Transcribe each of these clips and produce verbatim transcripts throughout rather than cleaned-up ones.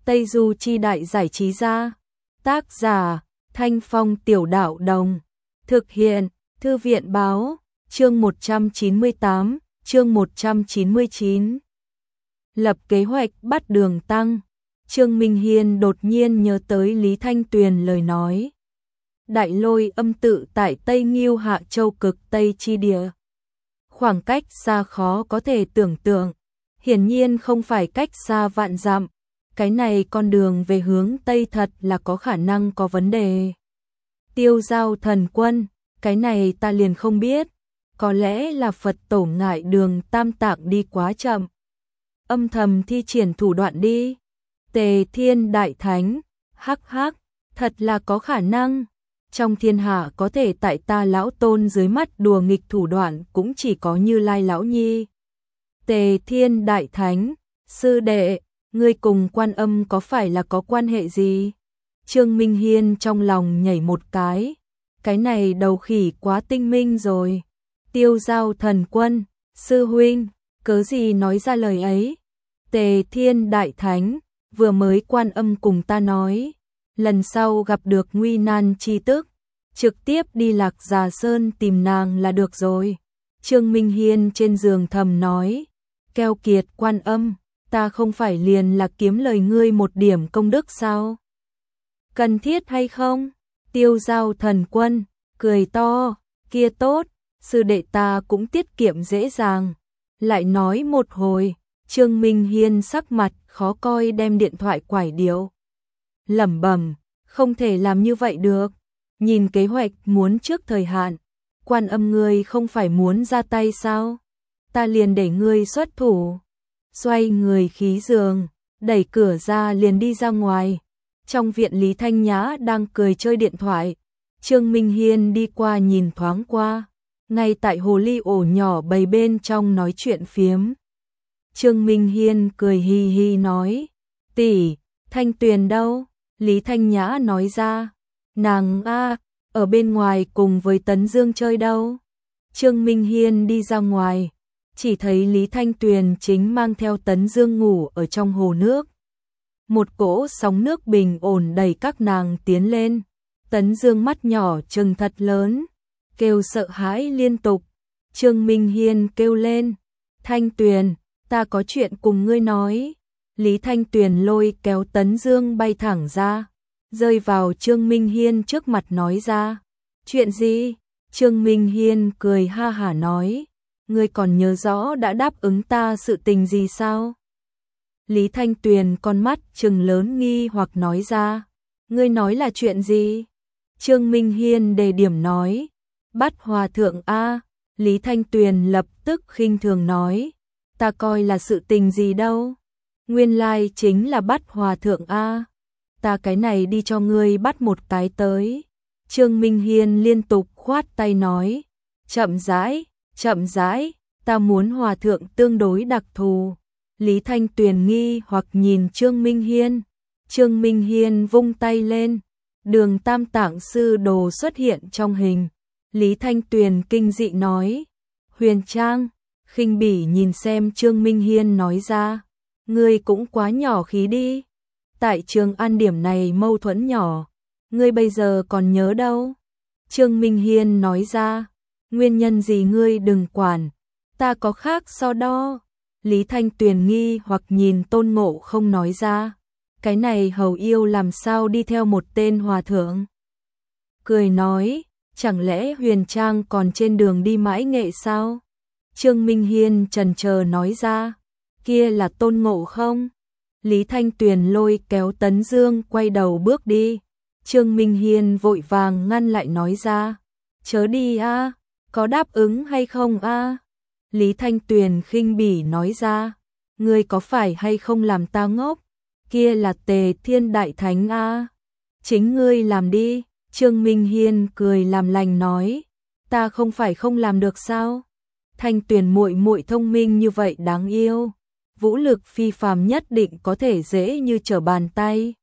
Tây Du Chi Đại Giải Trí Gia. Tác giả Thanh Phong Tiểu Đạo Đồng. Thực hiện Thư viện Báo. Chương một trăm chín mươi tám, chương một trăm chín mươi chín. Lập kế hoạch bắt đường tăng. Trương Minh Hiên đột nhiên nhớ tới Lý Thanh Tuyền lời nói. Đại Lôi âm tự tại Tây Nghiêu Hạ Châu cực Tây chi địa. Khoảng cách xa khó có thể tưởng tượng, hiển nhiên không phải cách xa vạn dặm. Cái này con đường về hướng Tây thật là có khả năng có vấn đề. Tiêu Giao Thần Quân, cái này ta liền không biết, có lẽ là Phật tổ ngại đường Tam Tạng đi quá chậm, âm thầm thi triển thủ đoạn đi. Tề Thiên Đại Thánh, hắc hắc, thật là có khả năng. Trong thiên hạ có thể tại ta lão tôn dưới mắt đùa nghịch thủ đoạn cũng chỉ có Như Lai lão nhi. Tề Thiên Đại Thánh, sư đệ, ngươi cùng Quan Âm có phải là có quan hệ gì? Trương Minh Hiên trong lòng nhảy một cái, cái này đầu khỉ quá tinh minh rồi. Tiêu Giao Thần Quân, sư huynh, cớ gì nói ra lời ấy? Tề Thiên Đại Thánh, vừa mới Quan Âm cùng ta nói, lần sau gặp được nguy nan chi tức, trực tiếp đi Lạc Già Sơn tìm nàng là được rồi. Trương Minh Hiên trên giường thầm nói, keo kiệt Quan Âm, ta không phải liền là kiếm lời ngươi một điểm công đức sao? Cần thiết hay không? Tiêu Giao Thần Quân, cười to, kia tốt, sư đệ ta cũng tiết kiệm dễ dàng. Lại nói một hồi, Trương Minh Hiên sắc mặt khó coi đem điện thoại quải điệu. Lẩm bẩm, không thể làm như vậy được. Nhìn kế hoạch muốn trước thời hạn, Quan Âm ngươi không phải muốn ra tay sao? Ta liền để ngươi xuất thủ. Xoay người khí giường, đẩy cửa ra liền đi ra ngoài. Trong viện Lý Thanh Nhã đang cười chơi điện thoại. Trương Minh Hiên đi qua nhìn thoáng qua, ngay tại hồ ly ổ nhỏ bầy bên trong nói chuyện phiếm. Trương Minh Hiên cười hi hi nói, tỷ, Thanh Tuyền đâu? Lý Thanh Nhã nói ra, nàng a, ở bên ngoài cùng với Tấn Dương chơi đâu. Trương Minh Hiên đi ra ngoài, chỉ thấy Lý Thanh Tuyền chính mang theo Tấn Dương ngủ ở trong hồ nước. Một cỗ sóng nước bình ổn đẩy các nàng tiến lên. Tấn Dương mắt nhỏ trừng thật lớn, kêu sợ hãi liên tục. Trương Minh Hiên kêu lên, Thanh Tuyền, ta có chuyện cùng ngươi nói. Lý Thanh Tuyền lôi kéo Tấn Dương bay thẳng ra, rơi vào Trương Minh Hiên trước mặt nói ra, chuyện gì? Trương Minh Hiên cười ha hả nói, ngươi còn nhớ rõ đã đáp ứng ta sự tình gì sao? Lý Thanh Tuyền con mắt trừng lớn nghi hoặc nói ra, ngươi nói là chuyện gì? Trương Minh Hiên đề điểm nói, bắt hòa thượng a. Lý Thanh Tuyền lập tức khinh thường nói, ta coi là sự tình gì đâu, nguyên lai chính là bắt hòa thượng a. Ta cái này đi cho ngươi bắt một cái tới. Trương Minh Hiên liên tục khoát tay nói, chậm rãi, chậm rãi, ta muốn hòa thượng tương đối đặc thù. Lý Thanh Tuyền nghi hoặc nhìn Trương Minh Hiên. Trương Minh Hiên vung tay lên, Đường Tam Tạng sư đồ xuất hiện trong hình. Lý Thanh Tuyền kinh dị nói, Huyền Trang, khinh bỉ nhìn xem Trương Minh Hiên nói ra, ngươi cũng quá nhỏ khí đi. Tại Trường An điểm này mâu thuẫn nhỏ, ngươi bây giờ còn nhớ đâu? Trương Minh Hiên nói ra, nguyên nhân gì ngươi đừng quản, ta có khác so đo. Lý Thanh Tuyền nghi hoặc nhìn Tôn Ngộ không nói ra, cái này hầu yêu làm sao đi theo một tên hòa thượng? Cười nói, chẳng lẽ Huyền Trang còn trên đường đi mãi nghệ sao? Trương Minh Hiên chần chờ nói ra, kia là Tôn Ngộ không? Lý Thanh Tuyền lôi kéo Tấn Dương quay đầu bước đi. Trương Minh Hiên vội vàng ngăn lại nói ra, chớ đi a, có đáp ứng hay không a? Lý Thanh Tuyền khinh bỉ nói ra, ngươi có phải hay không làm ta ngốc? Kia là Tề Thiên Đại Thánh a, chính ngươi làm đi. Trương Minh Hiên cười làm lành nói, ta không phải không làm được sao? Thanh Tuyền muội muội thông minh như vậy đáng yêu, vũ lực phi phàm nhất định có thể dễ như trở bàn tay.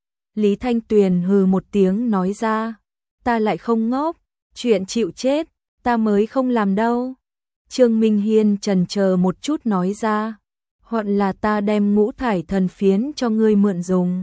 Lý Thanh Tuyền hừ một tiếng nói ra, ta lại không ngốc, chuyện chịu chết, ta mới không làm đâu. Trương Minh Hiên chần chờ một chút nói ra, hoặc là ta đem ngũ thải thần phiến cho ngươi mượn dùng.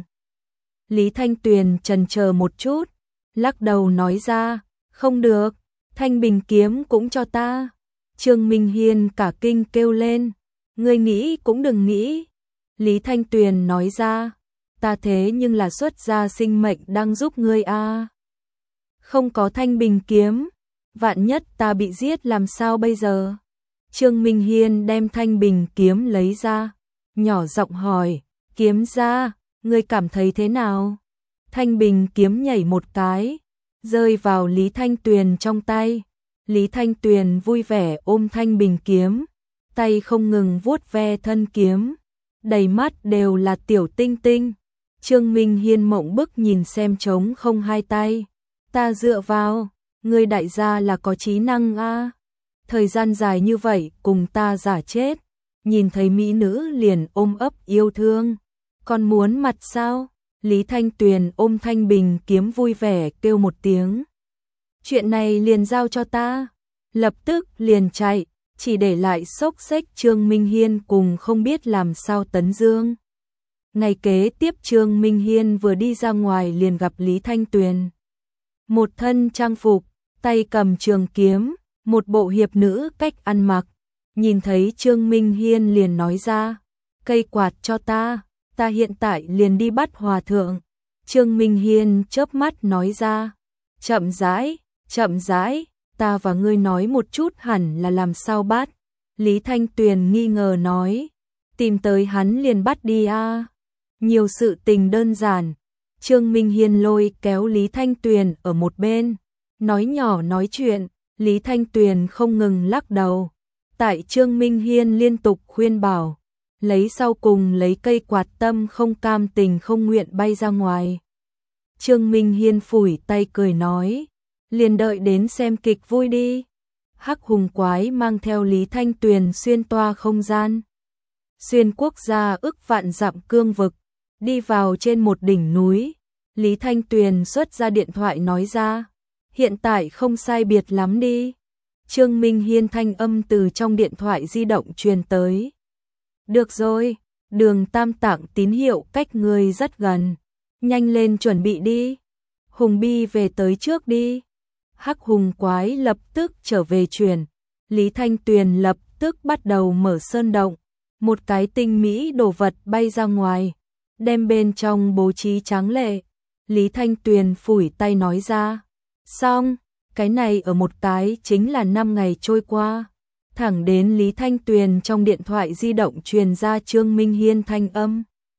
Lý Thanh Tuyền chần chờ một chút, lắc đầu nói ra, không được, thanh bình kiếm cũng cho ta. Trương Minh Hiên cả kinh kêu lên, ngươi nghĩ cũng đừng nghĩ. Lý Thanh Tuyền nói ra, ta thế nhưng là xuất gia sinh mệnh đang giúp ngươi a. Không có thanh bình kiếm, vạn nhất ta bị giết làm sao bây giờ? Trương Minh Hiên đem thanh bình kiếm lấy ra, nhỏ giọng hỏi, kiếm ra, ngươi cảm thấy thế nào? Thanh bình kiếm nhảy một cái, rơi vào Lý Thanh Tuyền trong tay. Lý Thanh Tuyền vui vẻ ôm thanh bình kiếm, tay không ngừng vuốt ve thân kiếm, đầy mắt đều là tiểu tinh tinh. Trương Minh Hiên mộng bức nhìn xem trống không hai tay, ta dựa vào, ngươi đại gia là có trí năng a. Thời gian dài như vậy cùng ta giả chết, nhìn thấy mỹ nữ liền ôm ấp yêu thương, còn muốn mặt sao? Lý Thanh Tuyền ôm thanh bình kiếm vui vẻ kêu một tiếng. Chuyện này liền giao cho ta, lập tức liền chạy, chỉ để lại xốc xếch Trương Minh Hiên cùng không biết làm sao Tấn Dương. Ngày kế tiếp Trương Minh Hiên vừa đi ra ngoài liền gặp Lý Thanh Tuyền. Một thân trang phục, tay cầm trường kiếm, một bộ hiệp nữ cách ăn mặc. Nhìn thấy Trương Minh Hiên liền nói ra, cây quạt cho ta, ta hiện tại liền đi bắt hòa thượng. Trương Minh Hiên chớp mắt nói ra, chậm rãi, chậm rãi, ta và ngươi nói một chút hẳn là làm sao bắt. Lý Thanh Tuyền nghi ngờ nói, tìm tới hắn liền bắt đi a. Nhiều sự tình đơn giản. Trương Minh Hiên lôi kéo Lý Thanh Tuyền ở một bên, nói nhỏ nói chuyện. Lý Thanh Tuyền không ngừng lắc đầu. Tại Trương Minh Hiên liên tục khuyên bảo, lấy sau cùng lấy cây quạt tâm không cam tình không nguyện bay ra ngoài. Trương Minh Hiên phủi tay cười nói, liền đợi đến xem kịch vui đi. Hắc hùng quái mang theo Lý Thanh Tuyền xuyên toa không gian, xuyên quốc gia ức vạn dặm cương vực, đi vào trên một đỉnh núi. Lý Thanh Tuyền xuất ra điện thoại nói ra, hiện tại không sai biệt lắm đi. Trương Minh Hiên thanh âm từ trong điện thoại di động truyền tới. Được rồi, đường Tam Tạng tín hiệu cách ngươi rất gần, nhanh lên chuẩn bị đi. Hùng Bi về tới trước đi. Hắc hùng quái lập tức trở về truyền. Lý Thanh Tuyền lập tức bắt đầu mở sơn động. Một cái tinh mỹ đồ vật bay ra ngoài, đem bên trong bố trí tráng lệ. Lý Thanh Tuyền phủi tay nói ra, xong, cái này ở một cái chính là năm ngày trôi qua. Thẳng đến Lý Thanh Tuyền trong điện thoại di động truyền ra Trương Minh Hiên thanh âm.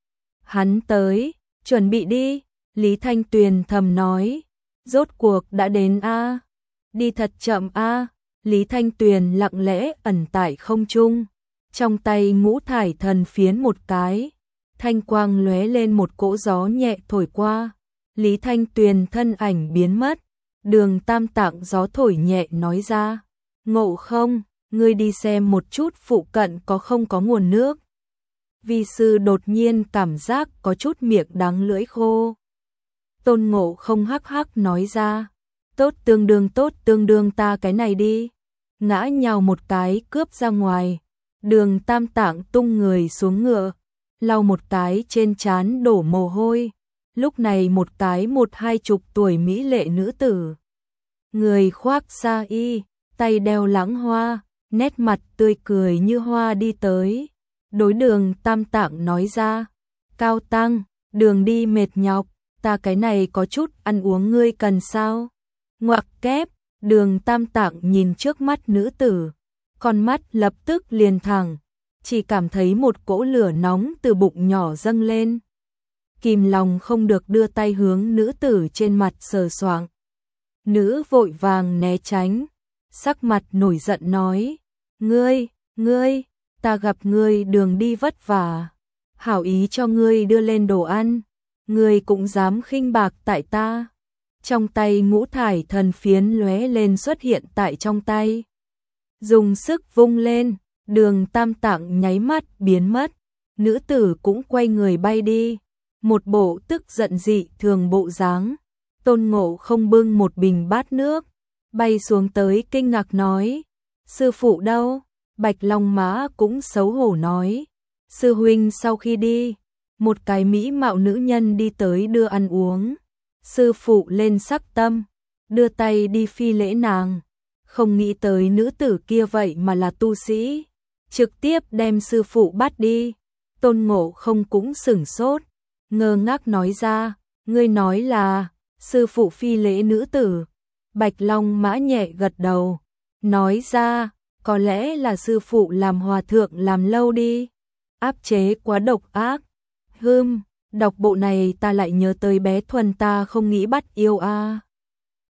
Hắn tới, chuẩn bị đi. Lý Thanh Tuyền thầm nói, rốt cuộc đã đến a. Đi thật chậm a. Lý Thanh Tuyền lặng lẽ ẩn tại không trung, trong tay ngũ thải thần phiến một cái, thanh quang lóe lên, một cỗ gió nhẹ thổi qua, Lý Thanh Tuyền thân ảnh biến mất. Đường Tam Tạng gió thổi nhẹ nói ra, Ngộ Không, ngươi đi xem một chút phụ cận có không có nguồn nước. Vi sư đột nhiên cảm giác có chút miệng đắng lưỡi khô. Tôn Ngộ Không hắc hắc nói ra, tốt tương đương tốt tương đương ta cái này đi. Ngã nhào một cái cướp ra ngoài. Đường Tam Tạng tung người xuống ngựa, lau một cái trên trán đổ mồ hôi. Lúc này một cái một hai chục tuổi mỹ lệ nữ tử, người khoác sa y, tay đeo lãng hoa, nét mặt tươi cười như hoa đi tới. Đối đường Tam Tạng nói ra, Cao Tăng, đường đi mệt nhọc, ta cái này có chút ăn uống ngươi cần sao? Ngoặc kép, đường Tam Tạng nhìn trước mắt nữ tử, con mắt lập tức liền thẳng, chỉ cảm thấy một cỗ lửa nóng từ bụng nhỏ dâng lên. Kìm lòng không được đưa tay hướng nữ tử trên mặt sờ soạng. Nữ vội vàng né tránh, sắc mặt nổi giận nói, ngươi, ngươi, ta gặp ngươi đường đi vất vả, hảo ý cho ngươi đưa lên đồ ăn, ngươi cũng dám khinh bạc tại ta. Trong tay ngũ thải thần phiến lóe lên xuất hiện tại trong tay, dùng sức vung lên, đường Tam Tạng nháy mắt biến mất. Nữ tử cũng quay người bay đi, một bộ tức giận dị thường bộ dáng. Tôn Ngộ Không bưng một bình bát nước, bay xuống tới kinh ngạc nói, sư phụ đâu? Bạch Long Mã cũng xấu hổ nói, Sư huynh sau khi đi, một cái mỹ mạo nữ nhân đi tới đưa ăn uống. Sư phụ lên sắc tâm, đưa tay đi phi lễ nàng. Không nghĩ tới nữ tử kia vậy mà là tu sĩ, trực tiếp đem sư phụ bắt đi. Tôn Ngộ Không cũng sửng sốt, ngơ ngác nói ra, ngươi nói là sư phụ phi lễ nữ tử. Bạch Long Mã nhẹ gật đầu, nói ra, có lẽ là sư phụ làm hòa thượng làm lâu đi, áp chế quá độc ác. Hừm, đọc bộ này ta lại nhớ tới bé Thuần ta không nghĩ bắt yêu a.